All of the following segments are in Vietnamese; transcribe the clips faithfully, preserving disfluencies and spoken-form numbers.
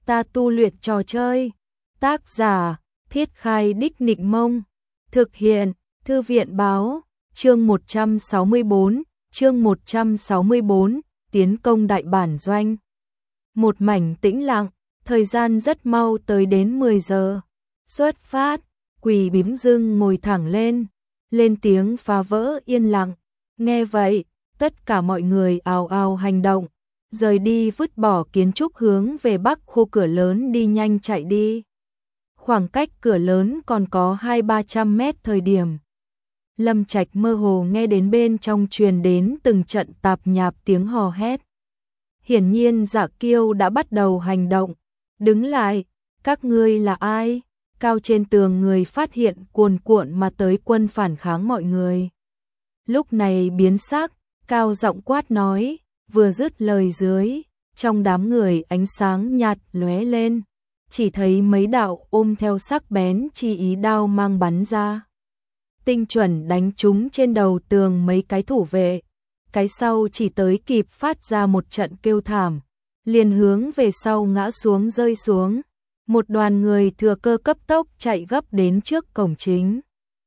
ta tu luyện trò chơi. Tác giả, Thiết Khai Đích Nịnh Mông. Thực hiện, Thư viện Báo. Chương một trăm sáu mươi bốn, chương một trăm sáu mươi bốn, tiến công đại bản doanh. Một mảnh tĩnh lặng, thời gian rất mau tới đến mười giờ. Xuất phát, Quỳ bím dưng ngồi thẳng lên, lên tiếng phá vỡ yên lặng. Nghe vậy, tất cả mọi người ào ào hành động, rời đi vứt bỏ kiến trúc hướng về bắc khu cửa lớn đi nhanh chạy đi. Khoảng cách cửa lớn còn có hai ba trăm mét thời điểm. Lâm Trạch mơ hồ nghe đến bên trong truyền đến từng trận tạp nhạp tiếng hò hét. Hiển nhiên Dạ Kiêu đã bắt đầu hành động. Đứng lại, các ngươi là ai? Cao trên tường người phát hiện cuồn cuộn mà tới quân phản kháng mọi người. Lúc này biến sắc, cao giọng quát nói, vừa dứt lời dưới, trong đám người ánh sáng nhạt lóe lên, chỉ thấy mấy đạo ôm theo sắc bén chi ý đao mang bắn ra. Tinh chuẩn đánh trúng trên đầu tường mấy cái thủ vệ, cái sau chỉ tới kịp phát ra một trận kêu thảm, liền hướng về sau ngã xuống rơi xuống. Một đoàn người thừa cơ cấp tốc chạy gấp đến trước cổng chính.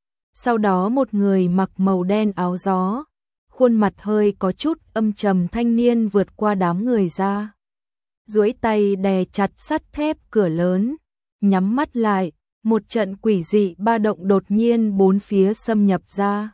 Sau đó một người mặc màu đen áo gió, khuôn mặt hơi có chút âm trầm thanh niên vượt qua đám người ra. Duỗi tay đè chặt sắt thép cửa lớn, nhắm mắt lại, một trận quỷ dị ba động đột nhiên bốn phía xâm nhập ra.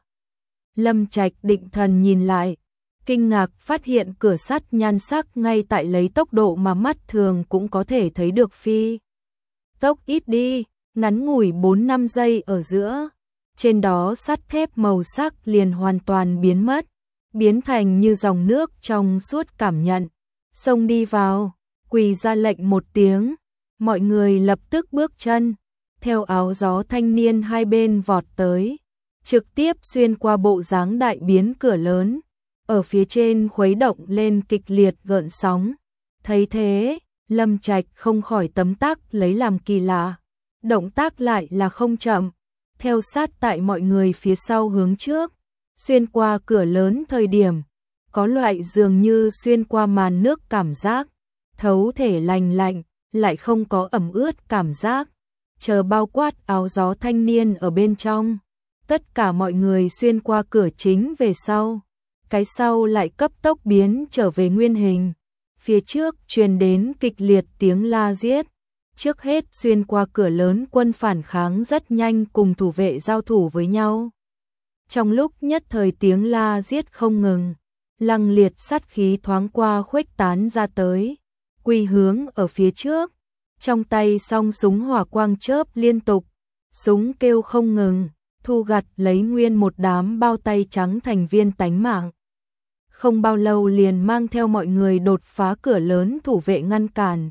Lâm Trạch định thần nhìn lại, kinh ngạc phát hiện cửa sắt nhan sắc ngay tại lấy tốc độ mà mắt thường cũng có thể thấy được phi. Tốc ít đi, ngắn ngủi bốn năm giây ở giữa, trên đó sắt thép màu sắc liền hoàn toàn biến mất, biến thành như dòng nước trong suốt cảm nhận. Xông đi vào, Quỳ ra lệnh một tiếng, mọi người lập tức bước chân, theo áo gió thanh niên hai bên vọt tới, trực tiếp xuyên qua bộ dáng đại biến cửa lớn, ở phía trên khuấy động lên kịch liệt gợn sóng. Thấy thế, Lâm Trạch không khỏi tấm tắc lấy làm kỳ lạ, động tác lại là không chậm, theo sát tại mọi người phía sau hướng trước, xuyên qua cửa lớn thời điểm, có loại dường như xuyên qua màn nước cảm giác, thấu thể lành lạnh, lại không có ẩm ướt cảm giác, chờ bao quát áo gió thanh niên ở bên trong. Tất cả mọi người xuyên qua cửa chính về sau, cái sau lại cấp tốc biến trở về nguyên hình. Phía trước truyền đến kịch liệt tiếng la giết. Trước hết xuyên qua cửa lớn quân phản kháng rất nhanh cùng thủ vệ giao thủ với nhau. Trong lúc nhất thời tiếng la giết không ngừng, lăng liệt sát khí thoáng qua khuếch tán ra tới. Quỳ hướng ở phía trước, trong tay song súng hỏa quang chớp liên tục, súng kêu không ngừng, thu gặt lấy nguyên một đám bao tay trắng thành viên tánh mạng. Không bao lâu liền mang theo mọi người đột phá cửa lớn thủ vệ ngăn cản,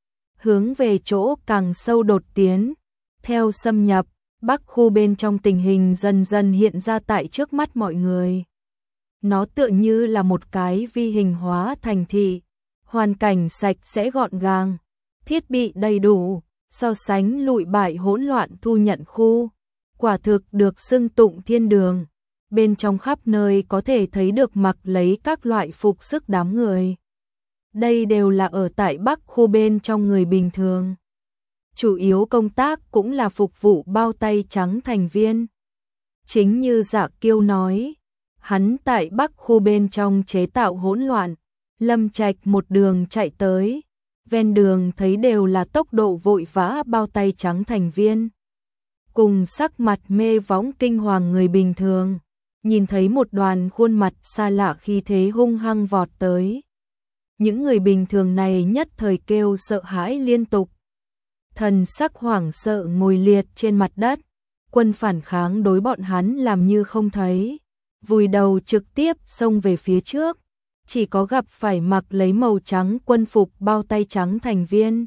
hướng về chỗ càng sâu đột tiến. Theo xâm nhập, bắc khu bên trong tình hình dần dần hiện ra tại trước mắt mọi người. Nó tựa như là một cái vi hình hóa thành thị, hoàn cảnh sạch sẽ gọn gàng, thiết bị đầy đủ, so sánh lụi bại hỗn loạn thu nhận khu, quả thực được xưng tụng thiên đường. Bên trong khắp nơi có thể thấy được mặc lấy các loại phục sức đám người. Đây đều là ở tại bắc khu bên trong người bình thường. Chủ yếu công tác cũng là phục vụ bao tay trắng thành viên. Chính như Dạ Kiêu nói, hắn tại bắc khu bên trong chế tạo hỗn loạn. Lâm Trạch một đường chạy tới, ven đường thấy đều là tốc độ vội vã bao tay trắng thành viên, cùng sắc mặt mê võng kinh hoàng người bình thường. Nhìn thấy một đoàn khuôn mặt xa lạ khí thế hung hăng vọt tới. Những người bình thường này nhất thời kêu sợ hãi liên tục. Thần sắc hoảng sợ ngồi liệt trên mặt đất. Quân phản kháng đối bọn hắn làm như không thấy, vùi đầu trực tiếp xông về phía trước. Chỉ có gặp phải mặc lấy màu trắng quân phục bao tay trắng thành viên,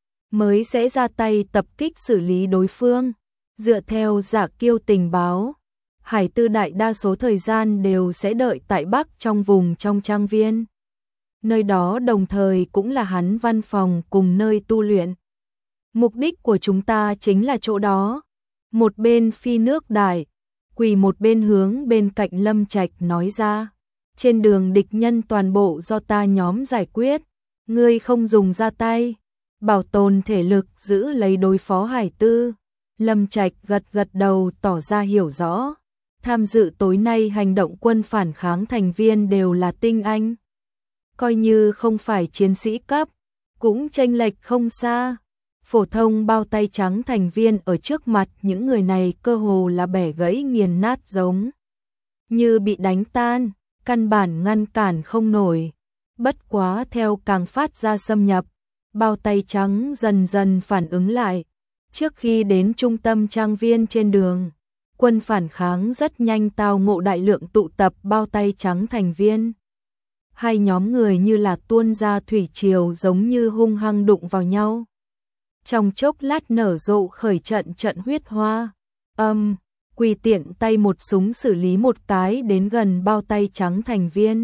mới sẽ ra tay tập kích xử lý đối phương. Dựa theo Dạ Kiêu tình báo, Hải Tư đại đa số thời gian đều sẽ đợi tại Bắc trong vùng trong trang viên. Nơi đó đồng thời cũng là hắn văn phòng cùng nơi tu luyện. Mục đích của chúng ta chính là chỗ đó. Một bên phi nước đại, Quỳ một bên hướng bên cạnh Lâm Trạch nói ra. Trên đường địch nhân toàn bộ do ta nhóm giải quyết, ngươi không dùng ra tay. bảo tồn thể lực giữ lấy đối phó Hải Tư. Lâm Trạch gật gật đầu tỏ ra hiểu rõ. Tham dự tối nay hành động quân phản kháng thành viên đều là tinh anh. Coi như không phải chiến sĩ cấp, cũng chênh lệch không xa. Phổ thông bao tay trắng thành viên ở trước mặt những người này cơ hồ là bẻ gãy nghiền nát giống như bị đánh tan, căn bản ngăn cản không nổi. Bất quá theo càng phát ra xâm nhập, bao tay trắng dần dần phản ứng lại. Trước khi đến trung tâm trang viên trên đường, quân phản kháng rất nhanh tao ngộ đại lượng tụ tập bao tay trắng thành viên. Hai nhóm người như là tuôn ra thủy triều giống như hung hăng đụng vào nhau. Trong chốc lát nở rộ khởi trận trận huyết hoa. Âm, Quỳ tiện tay một súng xử lý một cái đến gần bao tay trắng thành viên.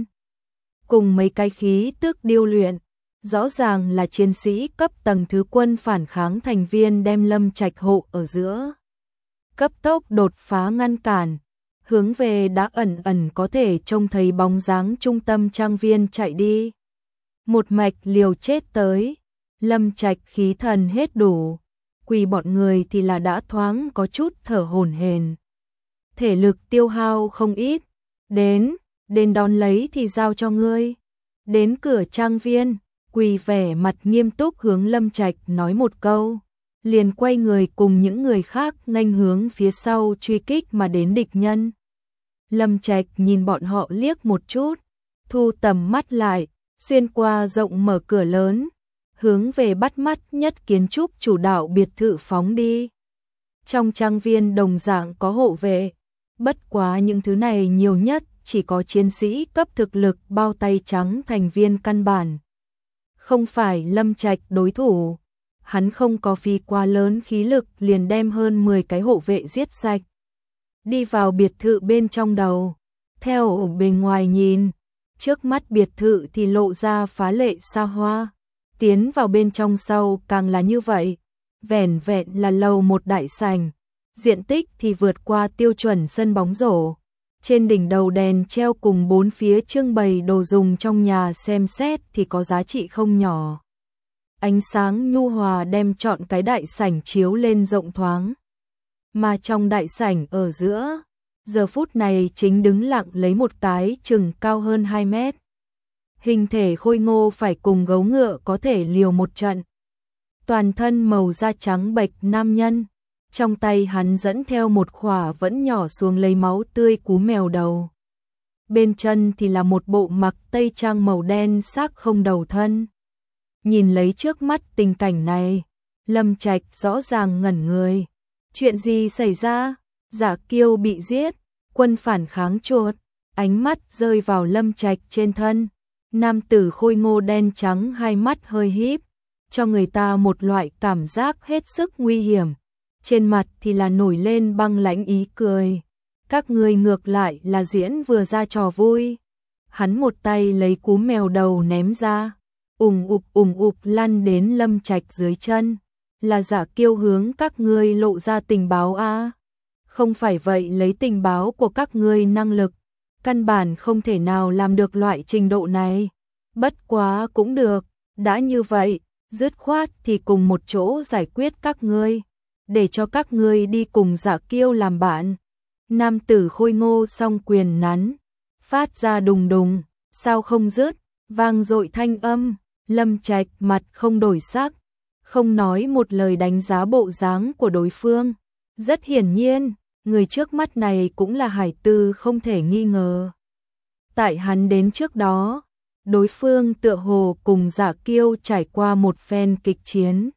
Cùng mấy cái khí tức điêu luyện, rõ ràng là chiến sĩ cấp tầng thứ quân phản kháng thành viên đem Lâm Trạch hộ ở giữa. Cấp tốc đột phá ngăn cản, hướng về đã ẩn ẩn có thể trông thấy bóng dáng trung tâm trang viên chạy đi. Một mạch liều chết tới, Lâm Trạch khí thần hết đủ, Quỳ bọn người thì là đã thoáng có chút thở hổn hển. Thể lực tiêu hao không ít, đến, đến đón lấy thì giao cho ngươi. Đến cửa trang viên, Quỳ vẻ mặt nghiêm túc hướng Lâm Trạch nói một câu, liền quay người cùng những người khác nghênh hướng phía sau truy kích mà đến địch nhân. Lâm Trạch nhìn bọn họ liếc một chút, thu tầm mắt lại, xuyên qua rộng mở cửa lớn, hướng về bắt mắt nhất kiến trúc chủ đạo biệt thự phóng đi. Trong trang viên đồng dạng có hộ vệ, bất quá những thứ này nhiều nhất chỉ có chiến sĩ cấp thực lực bao tay trắng thành viên căn bản. Không phải Lâm Trạch đối thủ, hắn không có phí quá lớn khí lực liền đem hơn mười cái hộ vệ giết sạch. Đi vào biệt thự bên trong đầu, theo ở bên ngoài nhìn, trước mắt biệt thự thì lộ ra phá lệ xa hoa, tiến vào bên trong sau càng là như vậy, vẻn vẹn là lầu một đại sảnh, diện tích thì vượt qua tiêu chuẩn sân bóng rổ. Trên đỉnh đầu đèn treo cùng bốn phía trưng bày đồ dùng trong nhà xem xét thì có giá trị không nhỏ. Ánh sáng nhu hòa đem trọn cái đại sảnh chiếu lên rộng thoáng. Mà trong đại sảnh ở giữa, giờ phút này chính đứng lặng lấy một cái chừng cao hơn hai mét. Hình thể khôi ngô phải cùng gấu ngựa có thể liều một trận. Toàn thân màu da trắng bệch nam nhân. Trong tay hắn dẫn theo một khỏa vẫn nhỏ xuống lấy máu tươi cú mèo đầu. Bên chân thì là một bộ mặc tây trang màu đen xác không đầu thân. Nhìn lấy trước mắt tình cảnh này, Lâm Trạch rõ ràng ngẩn người. Chuyện gì xảy ra? Giả Kiêu bị giết, quân phản kháng chuột. Ánh mắt rơi vào Lâm Trạch trên thân. Nam tử khôi ngô đen trắng hai mắt hơi híp, cho người ta một loại cảm giác hết sức nguy hiểm. Trên mặt thì là nổi lên băng lãnh ý cười. Các ngươi ngược lại là diễn vừa ra trò vui. Hắn một tay lấy cú mèo đầu ném ra, ùng ụp ùng ụp lăn đến Lâm Trạch dưới chân. Là Giả Kiêu hướng các ngươi lộ ra tình báo a? Không phải vậy, lấy tình báo của các ngươi năng lực, căn bản không thể nào làm được loại trình độ này. Bất quá cũng được, đã như vậy, dứt khoát thì cùng một chỗ giải quyết các ngươi, để cho các ngươi đi cùng Giả Kiêu làm bạn. Nam tử khôi ngô song quyền nắn, phát ra đùng đùng, sao không dứt, vang dội thanh âm. Lâm Trạch mặt không đổi sắc, không nói một lời đánh giá bộ dáng của đối phương. Rất hiển nhiên, người trước mắt này cũng là Hải Tư không thể nghi ngờ. Tại hắn đến trước đó, đối phương tựa hồ cùng Giả Kiêu trải qua một phen kịch chiến.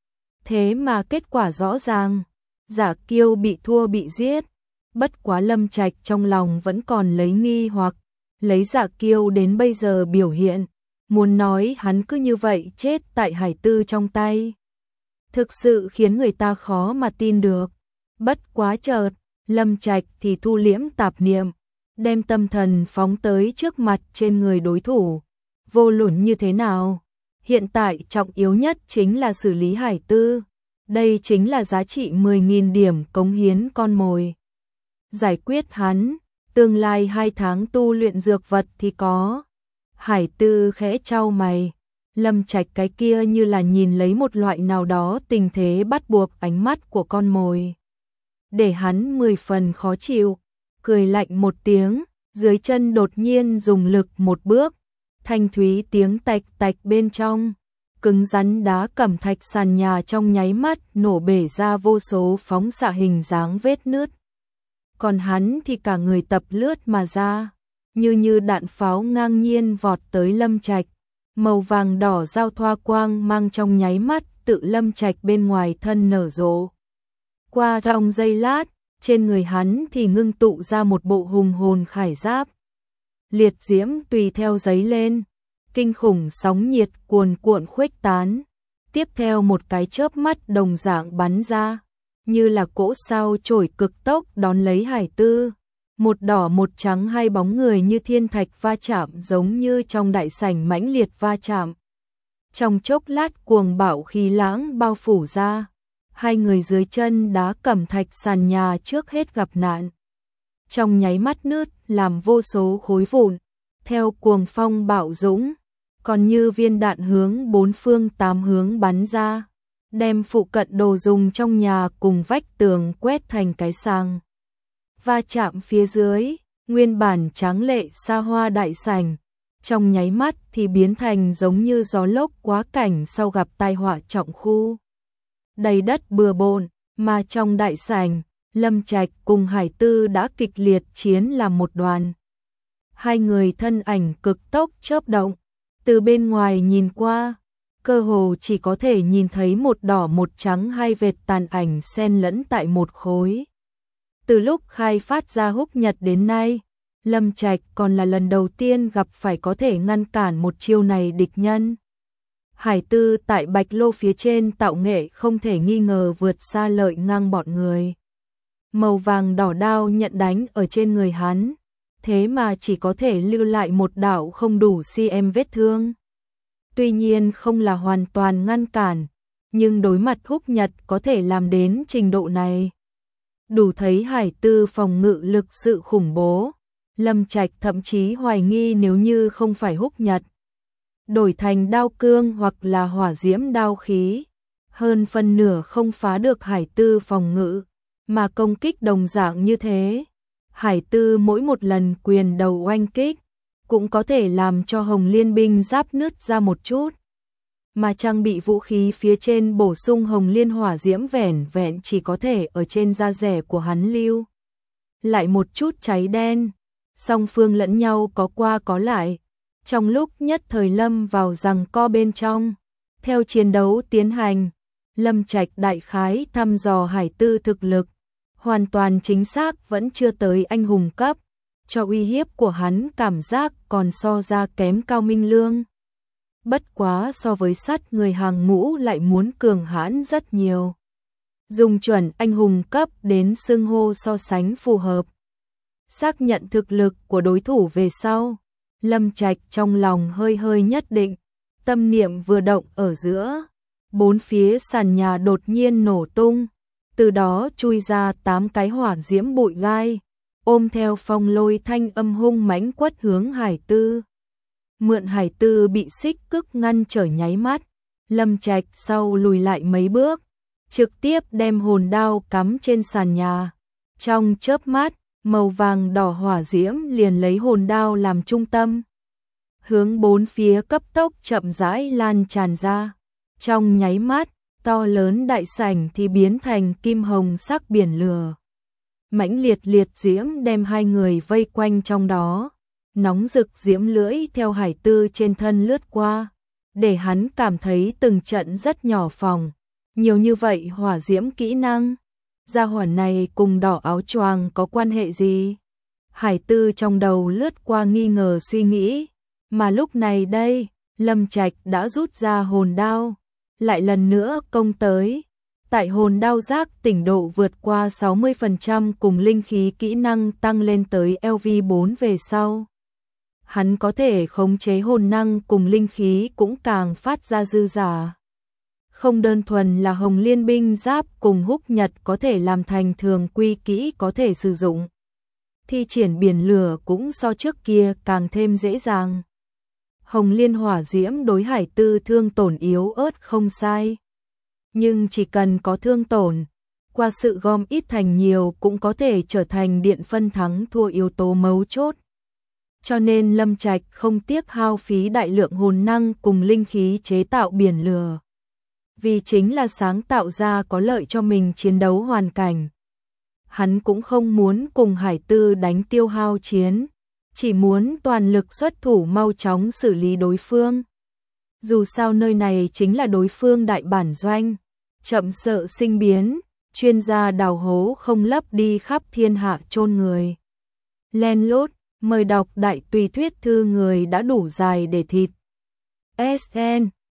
Thế mà kết quả rõ ràng, Giả Kiêu bị thua bị giết. Bất quá Lâm Trạch trong lòng vẫn còn lấy nghi hoặc, lấy Giả Kiêu đến bây giờ biểu hiện, muốn nói hắn cứ như vậy chết tại Hải Tư trong tay, thực sự khiến người ta khó mà tin được. Bất quá chợt, Lâm Trạch thì thu liễm tạp niệm, đem tâm thần phóng tới trước mặt trên người đối thủ. Vô luận như thế nào, hiện tại trọng yếu nhất chính là xử lý Hải Tư. Đây chính là giá trị mười nghìn điểm cống hiến con mồi. Giải quyết hắn, tương lai hai tháng tu luyện dược vật thì có. Hải Tư khẽ chau mày, Lâm Trạch cái kia như là nhìn lấy một loại nào đó tình thế bắt buộc ánh mắt của con mồi. Để hắn mười phần khó chịu, cười lạnh một tiếng, dưới chân đột nhiên dùng lực một bước, thanh thúy tiếng tạch tạch bên trong, cứng rắn đá cẩm thạch sàn nhà trong nháy mắt nổ bể ra vô số phóng xạ hình dáng vết nứt. Còn hắn thì cả người tập lướt mà ra, như như đạn pháo ngang nhiên vọt tới Lâm Trạch, màu vàng đỏ giao thoa quang mang trong nháy mắt tự Lâm Trạch bên ngoài thân nở rộ. Qua trong giây lát, trên người hắn thì ngưng tụ ra một bộ hùng hồn khải giáp. Liệt diễm tùy theo giấy lên, kinh khủng sóng nhiệt cuồn cuộn khuếch tán. Tiếp theo một cái chớp mắt đồng dạng bắn ra, như là cỗ sao chổi cực tốc đón lấy Hải Tư. Một đỏ một trắng hai bóng người như thiên thạch va chạm giống như trong đại sảnh mãnh liệt va chạm. Trong chốc lát cuồng bạo khí lãng bao phủ ra, hai người dưới chân đá cẩm thạch sàn nhà trước hết gặp nạn. Trong nháy mắt nứt làm vô số khối vụn, theo cuồng phong bạo dũng, còn như viên đạn hướng bốn phương tám hướng bắn ra, đem phụ cận đồ dùng trong nhà cùng vách tường quét thành cái sàng. Va chạm phía dưới, nguyên bản tráng lệ xa hoa đại sảnh, trong nháy mắt thì biến thành giống như gió lốc quá cảnh sau gặp tai họa trọng khu. Đầy đất bừa bộn, mà trong đại sảnh, Lâm Trạch cùng Hải Tư đã kịch liệt chiến làm một đoàn. Hai người thân ảnh cực tốc chớp động, từ bên ngoài nhìn qua, cơ hồ chỉ có thể nhìn thấy một đỏ một trắng hai vệt tàn ảnh xen lẫn tại một khối. Từ lúc khai phát ra húc nhật đến nay, Lâm Trạch còn là lần đầu tiên gặp phải có thể ngăn cản một chiêu này địch nhân. Hải Tư tại Bạch Lô phía trên tạo nghệ không thể nghi ngờ vượt xa lợi ngang bọn người. Màu vàng đỏ đao nhận đánh ở trên người hắn, thế mà chỉ có thể lưu lại một đạo không đủ cm vết thương. Tuy nhiên không là hoàn toàn ngăn cản, nhưng đối mặt húc nhật có thể làm đến trình độ này. Đủ thấy Hải Tư phòng ngự lực sự khủng bố. Lâm Trạch thậm chí hoài nghi nếu như không phải húc nhật, đổi thành đao cương hoặc là hỏa diễm đao khí, hơn phân nửa không phá được Hải Tư phòng ngự, mà công kích đồng dạng như thế. Hải Tư mỗi một lần quyền đầu oanh kích, cũng có thể làm cho Hồng Liên binh giáp nứt ra một chút. Mà trang bị vũ khí phía trên bổ sung Hồng Liên hỏa diễm vẻn vẹn chỉ có thể ở trên da rẻ của hắn lưu lại một chút cháy đen. Song phương lẫn nhau có qua có lại, trong lúc nhất thời lâm vào giằng co bên trong. Theo chiến đấu tiến hành, Lâm Trạch đại khái thăm dò Hải Tư thực lực, hoàn toàn chính xác vẫn chưa tới anh hùng cấp, cho uy hiếp của hắn cảm giác còn so ra kém Cao Minh Lương. Bất quá so với sắt người hàng ngũ lại muốn cường hãn rất nhiều. Dùng chuẩn anh hùng cấp đến xưng hô so sánh phù hợp. Xác nhận thực lực của đối thủ về sau, Lâm Trạch trong lòng hơi hơi nhất định, tâm niệm vừa động ở giữa, bốn phía sàn nhà đột nhiên nổ tung, từ đó chui ra tám cái hỏa diễm bụi gai, ôm theo phong lôi thanh âm hung mãnh quất hướng Hải Tư. Mượn Hải Tư bị xích cức ngăn trở nháy mắt, Lâm Trạch sau lùi lại mấy bước, trực tiếp đem hồn đao cắm trên sàn nhà. Trong chớp mắt, màu vàng đỏ hỏa diễm liền lấy hồn đao làm trung tâm, hướng bốn phía cấp tốc chậm rãi lan tràn ra. Trong nháy mắt, to lớn đại sảnh thì biến thành kim hồng sắc biển lửa. Mãnh liệt liệt diễm đem hai người vây quanh trong đó, nóng rực diễm lưỡi theo Hải Tư trên thân lướt qua, để hắn cảm thấy từng trận rất nhỏ phòng. Nhiều như vậy hỏa diễm kỹ năng, gia hỏa này cùng đỏ áo choàng có quan hệ gì? Hải Tư trong đầu lướt qua nghi ngờ suy nghĩ, mà lúc này đây, Lâm Trạch đã rút ra hồn đao, lại lần nữa công tới. Tại hồn đao giác tỉnh độ vượt qua sáu mươi phần trăm cùng linh khí kỹ năng tăng lên tới L V bốn về sau, hắn có thể khống chế hồn năng cùng linh khí cũng càng phát ra dư giả. Không đơn thuần là Hồng Liên binh giáp cùng húc nhật có thể làm thành thường quy kỹ có thể sử dụng, thi triển biển lửa cũng so trước kia càng thêm dễ dàng. Hồng Liên hỏa diễm đối Hải Tư thương tổn yếu ớt không sai. Nhưng chỉ cần có thương tổn, qua sự gom ít thành nhiều cũng có thể trở thành điện phân thắng thua yếu tố mấu chốt. Cho nên Lâm Trạch không tiếc hao phí đại lượng hồn năng cùng linh khí chế tạo biển lửa. Vì chính là sáng tạo ra có lợi cho mình chiến đấu hoàn cảnh. Hắn cũng không muốn cùng Hải Tư đánh tiêu hao chiến, chỉ muốn toàn lực xuất thủ mau chóng xử lý đối phương. Dù sao nơi này chính là đối phương đại bản doanh, chậm sợ sinh biến, chuyên gia đào hố không lấp đi khắp thiên hạ chôn người. Len lút, mời đọc đại tùy thuyết thư người đã đủ dài để thịt. ét en